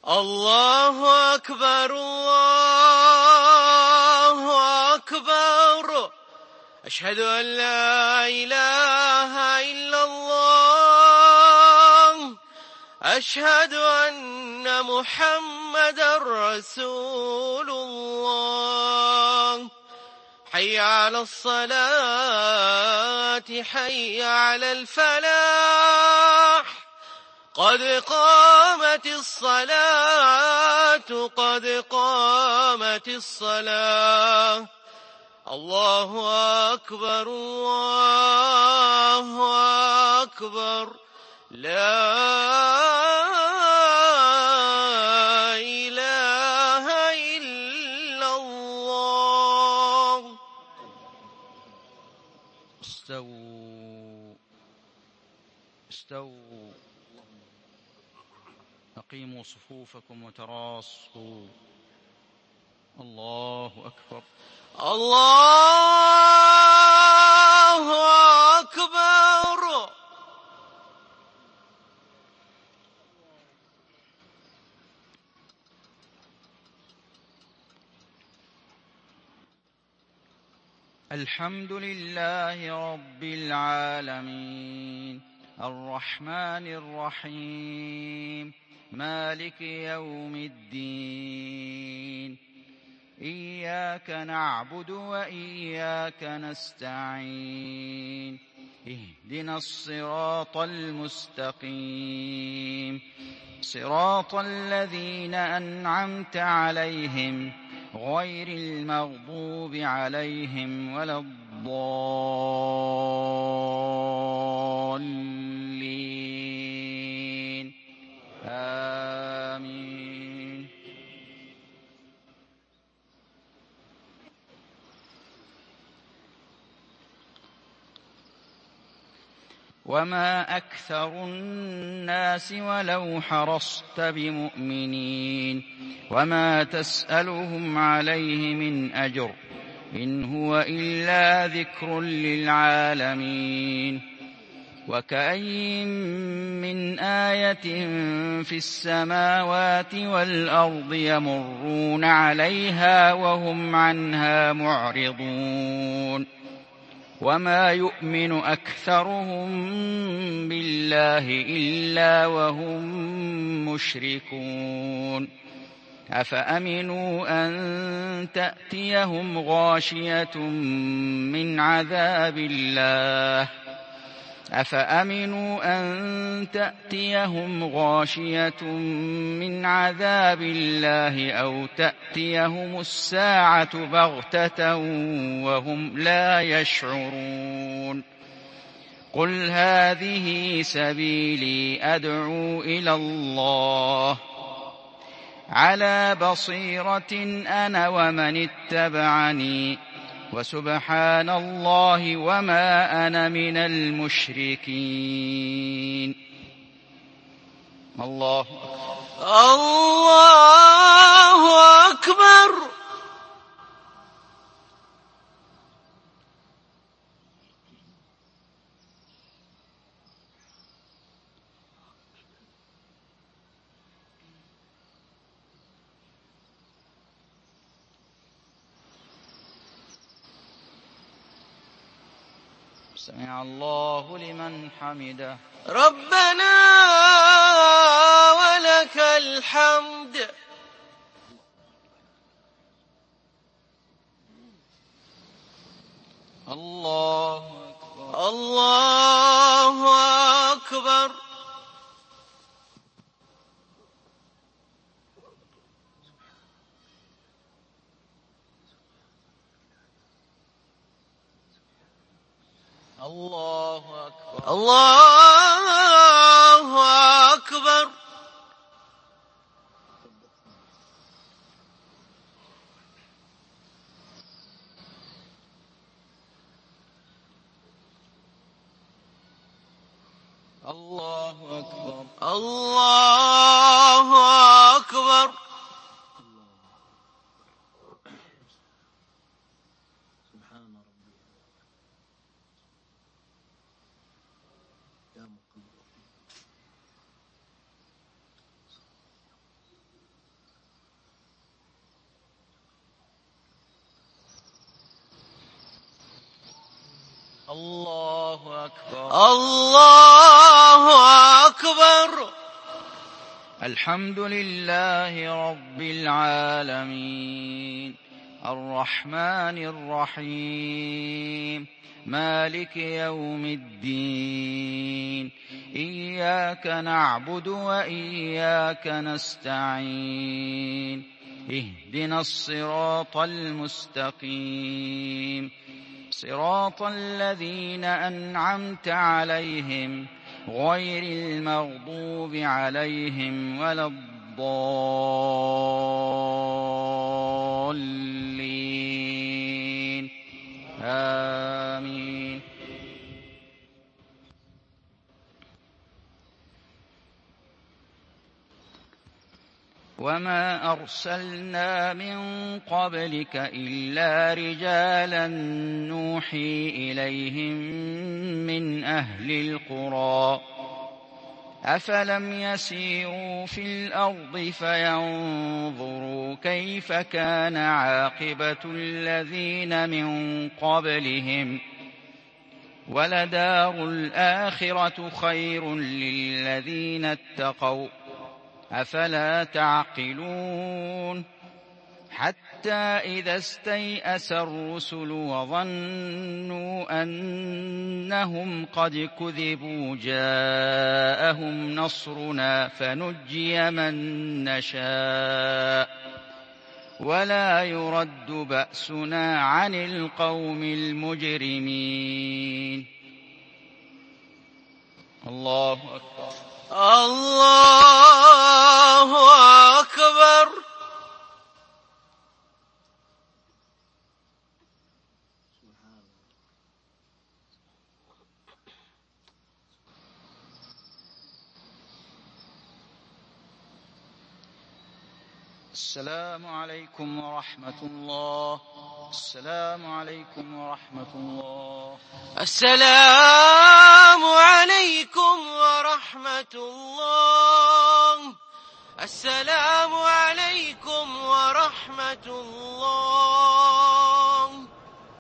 الله أكبر الله أكبر. أشهد أن لا إله إلا الله. أشهد أن محمدًا رسول الله. حي على الصلاة حي على الفلاح. قد قامت الصلاة قد قامت الصلاة. الله أكبر الله أكبر. لا إله إلا الله. استووا أقيموا صفوفكم وتراصوا. الله أكبر الله أكبر. الحمد لله رب العالمين الرحمن الرحيم مالك يوم الدين. إياك نعبد وإياك نستعين. اهدنا الصراط المستقيم صراط الذين أنعمت عليهم غير المغضوب عليهم ولا الضالين. آمين. وما أكثر الناس ولو حرصت بمؤمنين وما تسألهم عليه من أجر إن هو إلا ذكر للعالمين. وكأين من آية في السماوات والأرض يمرون عليها وهم عنها معرضون. وما يؤمن أكثرهم بالله إلا وهم مشركون. أفأمنوا أن تأتيهم غاشية من عذاب الله أو تأتيهم الساعة بغتة وهم لا يشعرون. قل هذه سبيلي أدعو إلى الله على بصيرة أنا ومن اتبعني وسبحان الله وما أنا من المشركين. الله أكبر. سمع الله لمن حمده. ربنا ولك الحمد. الله أكبر. الله أكبر. الله أكبر. الله أكبر. الله أكبر. الله أكبر. سبحان ربي يا مقلوب. الله أكبر. الله أكبر. الحمد لله رب العالمين الرحمن الرحيم مالك يوم الدين إياك نعبد وإياك نستعين اهدنا الصراط المستقيم صراط الذين أنعمت عليهم غير المغضوب عليهم ولا الضالين آمين. وما أرسلنا من قبلك إلا رجالا نوحي إليهم من أهل القرى أفلم يسيروا في الأرض فينظروا كيف كان عاقبة الذين من قبلهم ولدار الآخرة خير للذين اتقوا أفلا تعقلون حتى إذا استيأس الرسل وظنوا أنهم قد كذبوا جاءهم نصرنا فنجي من نشاء ولا يرد بأسنا عن القوم المجرمين. الله أكبر. الله أكبر. السلام عليكم ورحمة الله. السلام عليكم ورحمة الله. السلام عليكم ورحمة الله. السلام عليكم ورحمة الله.